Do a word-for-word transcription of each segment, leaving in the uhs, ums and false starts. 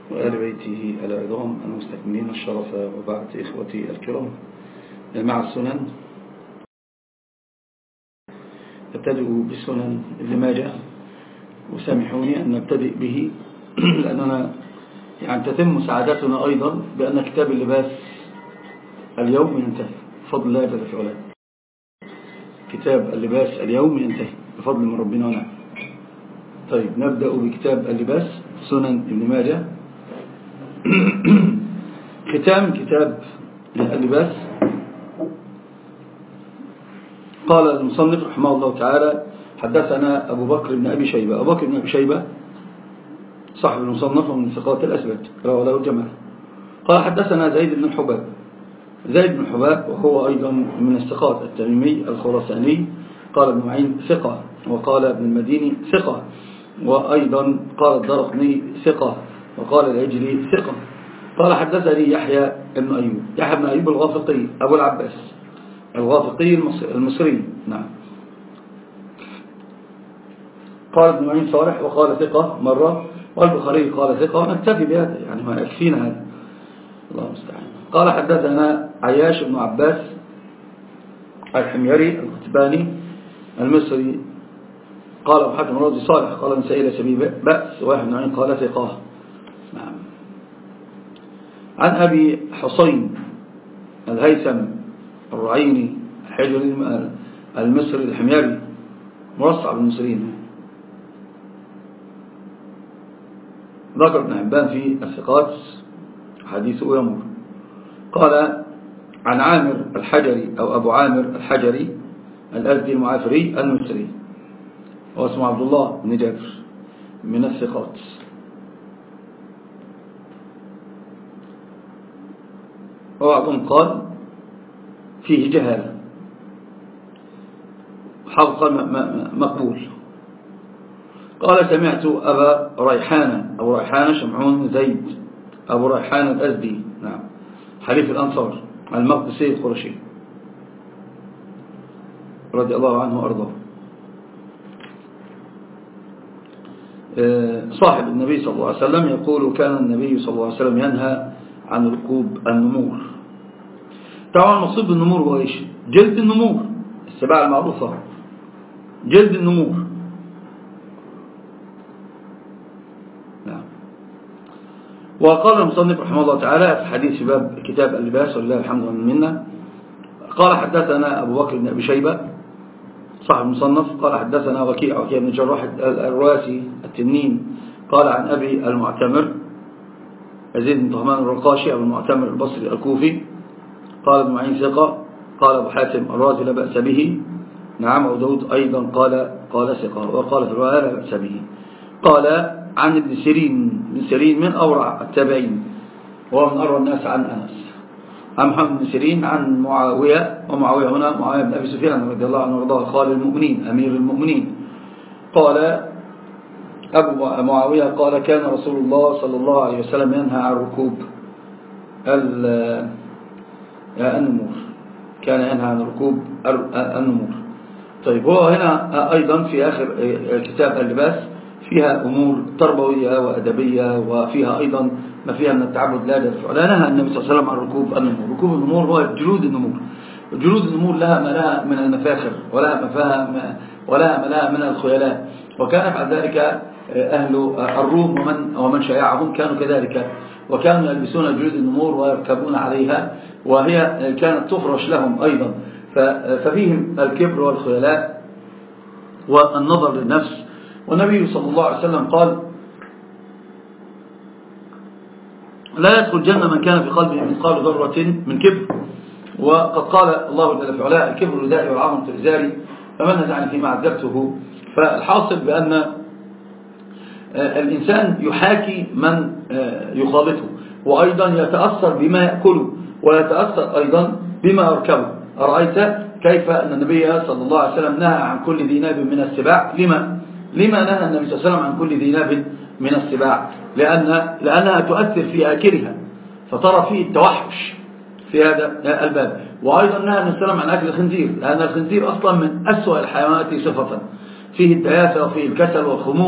وآل بيته العظام المستكملين الشرف، وبعد إخوتي الكرام مع السنن. نبتدئ بسنن ابن ماجه، وسامحوني أن نبتدئ به لأننا يعني تتم سعادتنا أيضا بأن كتاب اللباس اليوم ينتهي بفضل الله جل في علاه. كتاب اللباس اليوم ينتهي بفضل من ربنا ونعم. طيب نبدأ بكتاب اللباس سنن ابن ماجه. ختام كتاب اللباس. قال المصنف رحمه الله تعالى: حدثنا أبو بكر بن أبي شيبة. أبو بكر بن أبي شيبة صاحب المصنف ومن ثقات الأثبات رواه له الجماعة. قال حدثنا زيد بن الحباب. زيد بن الحباب وهو أيضا من الثقات، التميمي الخراساني. قال ابن معين ثقة، وقال ابن المديني ثقة، وأيضا قال الدرقطني ثقة، وقال العجلي ثقة. قال حدثني يحيى بن أيوب. يحيى بن أيوب الغافقي أبو العباس الغافقي المصري. نعم. قال ابن معين صالح وقال ثقة مرة، والبخاري قال ثقة. نكتفي بهذا يعني ما يكفينا هذا، الله المستعان. قال حدثنا عياش بن عباس الحميري القتباني المصري. قال أبو حاتم الرازي صالح، قال ابن سعيد سبيل بأس، واحد بن معين قال ثقة. نعم. عن أبي حسين الهيثم الرعيني الحجري المصري الحميري مرصع بالمصريين. ذكر ابن حبان في الثقات حديثه يمر. قال عن عامر الحجري أو أبو عامر الحجري الأزدي المعافري المصري، هو اسمه عبد الله بن جابر من الثقات. وبعضهم قال فيه جهالة، حقا مقبول. قال سمعت أبا ريحانة أبو ريحانة شمعون زيد أبو ريحانة الأزدي، نعم، حليف الأنصار المقدسي القرشي رضي الله عنه وأرضاه، صاحب النبي صلى الله عليه وسلم، يقول كان النبي صلى الله عليه وسلم ينهى عن ركوب النمور. طبعا المقصود بالنمور هو ايش؟ جلد النمور، السباع المعروفة، جلد النمور. نعم. وقال المصنف رحمه الله تعالى في حديث باب كتاب اللباس ولله الحمد والمنة، قال حدثنا أبو بكر بن أبي شيبة صاحب المصنف. قال حدثنا وكيع وكيع بن جراح الرواسي التنين. قال عن أبي المعتمر يزيد بن طهمان الرقاشي أبو المعتمر البصري الكوفي. قال ابن معين ثقة. قال أبو حاتم الرازي لا بأس به. نعم. أبو داود أيضا قال قال ثقة، وقال في الرواية لا بأس به. قال عن ابن سيرين بن سيرين من أورع التابعين، وهو من أروع الناس عن أنس، عن محمد بن سيرين عن معاوية، ومعاوية هنا معاوية بن أبي سفيان رضي الله عنه وارضاه، خال المؤمنين أمير المؤمنين. قال أبو معاوية قال كان رسول الله صلى الله عليه وسلم ينهى عن ركوب النمور، كان ينهى عن ركوب النمور. طيب هو هنا أيضا في آخر كتاب اللباس فيها أمور تربوية وأدبية، وفيها أيضا ما فيها من التعبد لا جل لا. نهى النبي صلى الله عليه وسلم عن ركوب النمور. ركوب النمور هو جلود النمور. جلود النمور لها ما لها من المفاخر، ولها ما فيها ولها ما لها من الخيلاء. وكان بعد ذلك أهل الروم ومن ومن شايعهم كانوا كذلك، وكانوا يلبسون جلود النمور ويركبون عليها، وهي كانت تفرش لهم أيضا. ففيهم الكبر والخيلاء والنظر للنفس. والنبي صلى الله عليه وسلم قال لا يدخل الجنة من كان في قلبه مثقال ذرة من كبر. وقد قال الله جل في علاه الكبر ردائي والعظمة إزاري فمن نزعني فيما عذبته. فالحاصل بأن الإنسان يحاكي من يخالطه، وأيضا يتأثر بما يأكله، ويتأثر أيضا بما يركبه. أرأيت كيف أن النبي صلى الله عليه وسلم نهى عن كل ذي ناب من السباع؟ لما لما نهى النبي صلى الله عليه وسلم عن كل ذي ناب من السباع؟ لأن لأنها تؤثر في آكلها، فترى فيه التوحش في هذا الباب. وأيضا نهى النبي صلى الله عليه وسلم عن أكل الخنزير، لأن الخنزير أصلا من أسوأ الحيوانات صفة، فيه الدياثة وفيه الكسل والخمول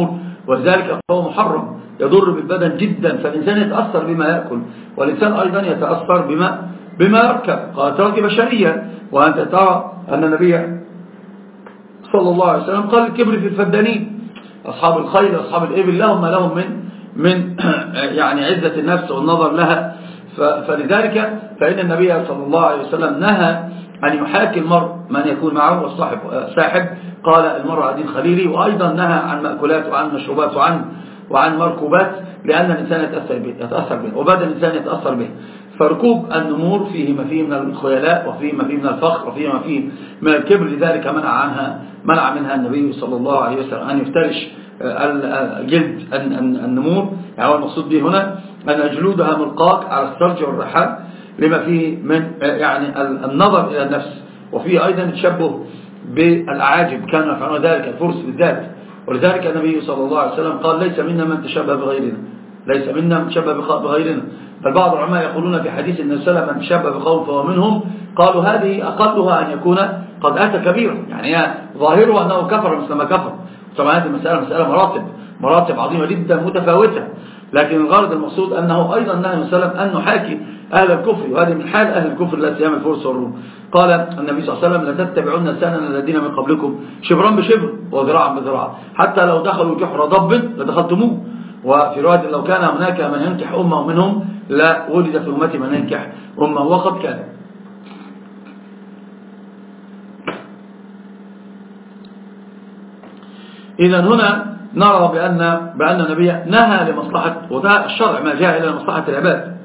ولذلك فهو محرم يضر بالبدن جدا. فالإنسان يتأثر بما يأكل، والإنسان أيضا يتأثر بما بما يركب. قال ترك بشرية. وأنت ترى أن النبي صلى الله عليه وسلم قال الكبر في الفدانين، أصحاب الخيل أصحاب الإبل لهم ما لهم من من يعني عزة النفس والنظر لها. فلذلك فإن النبي صلى الله عليه وسلم نهى أن يحاكي المرء من يكون معه والصاحب ساحب. قال المرء عديد خليلي. وأيضا نهى عن مأكولات وعن مشروبات وعن وعن مركوبات، لأن الإنسان يتأثر به, يتأثر به وبدأ الإنسان يتأثر به. فركوب النمور فيه ما فيه من الخيلاء، وفيه ما فيه من الفخر، وفيه ما فيه من الكبر. لذلك منع عنها منع منها النبي صلى الله عليه وسلم أن يفترش جلد النمور. يعني المقصود به هنا أن جلودها ملقاك على السرج والرحال، لما فيه من يعني النظر إلى النفس. وفيه أيضا تشبه بالأعاجب، كانوا يفعلون ذلك الفرس بالذات. ولذلك النبي صلى الله عليه وسلم قال ليس منا من تشبه بغيرنا، ليس منا من تشبه بغيرنا. فالبعض العلماء يقولون في حديث النبي صلى الله عليه وسلم من تشبه بقوم فهو منهم، قالوا هذه أقلها أن يكون قد أتى كبيرا، يعني ظاهره أنه كفر مثل ما كفر. طبعا هذه المسألة مسألة مراتب مراتب عظيمة جدا متفاوتة، لكن الغرض المقصود أنه أيضا نهى النبي صلى الله عليه وسلم أن نحاكي أهل الكفر، وهذه من حال أهل الكفر لا سيما الفرس والروم. قال النبي صلى الله عليه وسلم لتتبعون سنن الذين من قبلكم شبرا بشبر وذراعا بذراع، حتى لو دخلوا جحر ضب لدخلتموه. وفي رواية لو كان هناك من ينكح أمه منهم لا ولد في أمتي من ينكح أمه وقد كان. إذا هنا نرى بأن بأن النبي نهى لمصلحة، وده الشرع ما جاء إلى مصلحة العباد.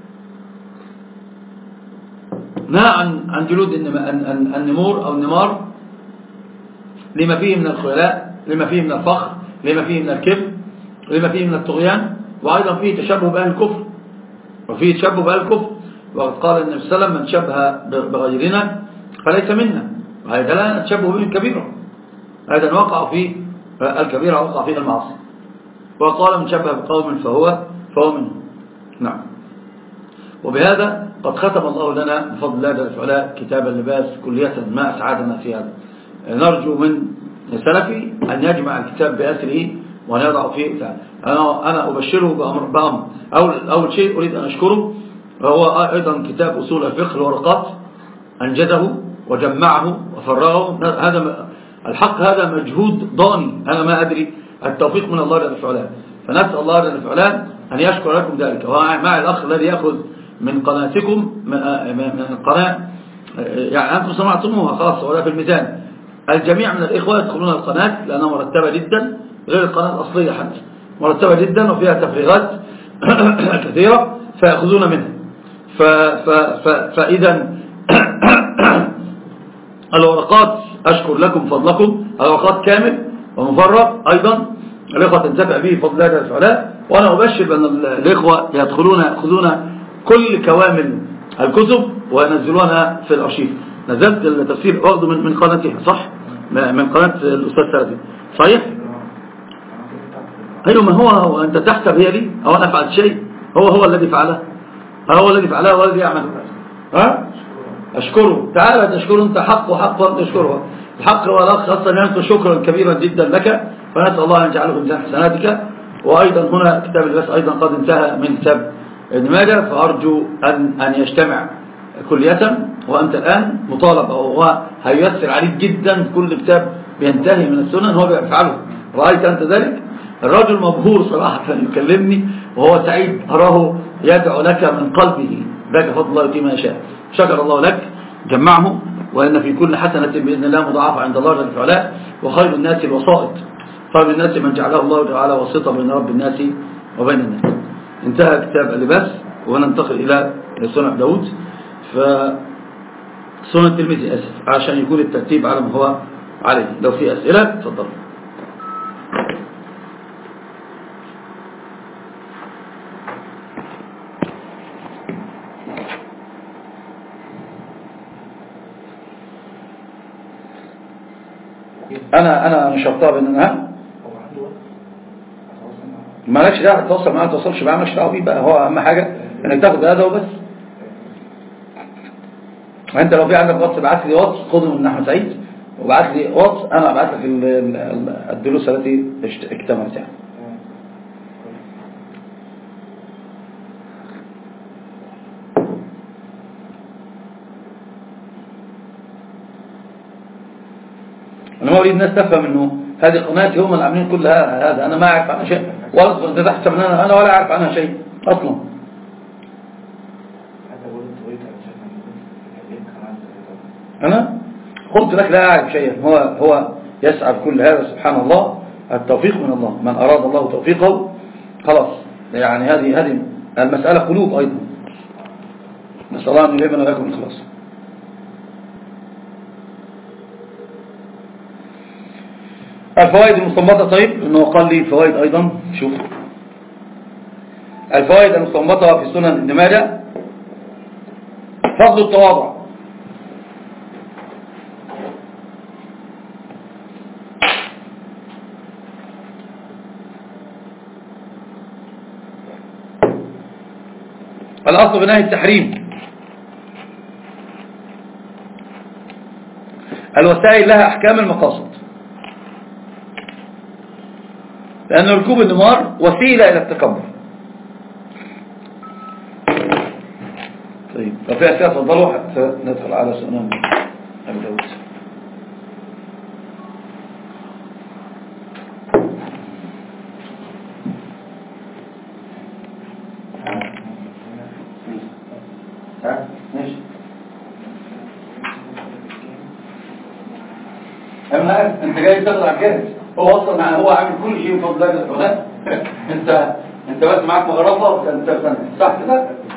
نهى عن عن جلود النمور أو النمار لما فيه من الخيلاء، لما فيه من الفخر، لما فيه من الكبر، لما فيه من الطغيان. وأيضا فيه تشبه بأهل الكفر، وفيه تشبه بأهل الكفر. وقد قال النبي صلى الله عليه وسلم من شبه بغيرنا فليس منا، وهذا لا نتشبه به الكبيرة، هذا وقع فيه الكبيرة وقع فيه المعصية. وقال من شبه بقوم فهو فهو منه. نعم. وبهذا قد ختم الله لنا بفضل الله جل وعلا كتاب اللباس كلية، ما أسعدنا في هذا. نرجو من سلفي أن يجمع الكتاب بأسره وأن يضع فيه. أنا أنا أبشره بأمر بأمر أول أول شيء أريد أن أشكره، وهو أيضا كتاب أصول الفقه الورقات، أنجزه وجمعه وفرغه. هذا الحق، هذا مجهود ضاني، أنا ما أدري، التوفيق من الله جل وعلا. فنسأل الله جل وعلا أن يشكر لكم ذلك. ومع الأخ الذي يأخذ من قناتكم من القناة، يعني أنتم سمعتموها خاصة ولا في الميزان، الجميع من الإخوة يدخلون القناة لأنها مرتبة جدا، غير القناة الأصلية حتى مرتبة جدا وفيها تفريغات كثيرة فيأخذون منها. فإذا الورقات أشكر لكم فضلكم، الورقات كامل ومفرغ أيضا الإخوة تنتفع به بفضل الله جل وعلا. وأنا أبشر بأن الإخوة يدخلون يأخذون كل كوامل الكتب وينزلونها في الأرشيف. نزلت التفسير واخده من من قناتها، صح؟ من قناة الأستاذ سلفي، صحيح؟ أيوة، ما هو أنت تحسب هي دي أو أنا فعلت شيء؟ هو هو الذي فعله، هو الذي فعله، هو الذي يعمل. ها؟ أشكره. تعالى تشكره أنت، حق وحق وأنت تشكره. الحق والأخ أصلا ينكر شكرا كبيرا جدا لك، فنسأل الله أن يجعله من حسناتك. وأيضا هنا كتاب اللباس أيضا قد انتهى من كتاب ابن ماجه، فأرجو أن أن يجتمع كلية. وأنت الآن مطالب، وهو هيسر عليك جدا، كل كتاب بينتهي من السنن هو بيفعله. رأيت أنت ذلك؟ الرجل مبهور صراحة يكلمني وهو سعيد، أراه يدعو لك من قلبه، ذاك فضل الله يؤتي ما يشاء. شكر الله لك، جمعه، وإن في كل حسنة بإذن الله مضاعفة عند الله جل وعلا. وخير الناس الوسائط، خير الناس من جعله الله تعالى وسيطا بين رب الناس وبين الناس. انتهى كتاب اللباس، وننتقل إلى سنن داود. فسنن الترمذي أسف عشان يكون الترتيب على ما هو عليه. لو في أسئلة تفضل. أنا أنا مش هطلب إن أنا مالكش دعوة تتواصل معاه، ما تتواصلش معاه، مالكش دعوة بيه بقى. هو أهم حاجة إنك تاخد هذا وبس. وأنت لو في عندك واتس ابعت لي واتس، خده من أحمد سعيد وابعت لي واتس، أنا ابعت لك الدروس التي اكتملت يعني. أنا ما أريد الناس تفهم أنه هذه قناتي هم اللي عاملين كل هذا، أنا ما أعرف عنها شيء، ولا أنت تحسب أنا أنا ولا أعرف عنها شيء أصلا. أنا قلت لك لا أعرف شيئا، هو هو يسعى بكل هذا سبحان الله، التوفيق من الله، من أراد الله توفيقه خلاص. يعني هذه هذه المسألة قلوب أيضا، نسأل الله أن يلهمنا وياكم الخلاص. الفوائد المستنبطة، طيب إنه قال لي فوائد أيضا، شوف الفوائد المستنبطة في سنن ابن ماجه. فضل التواضع، الأصل بنهي التحريم، الوسائل لها أحكام المقاصد، لأن ركوب النمار وسيلة إلى التكبر. طيب لو في أسئلة تفضلوا حتى ندخل على سؤال أبي داود. ماشي. انت جاي تشتغل على الجاهز، هو اصلا هو عامل كل شيء بفضل الله. انت انت بس معاك مغرفه، انت صح كده.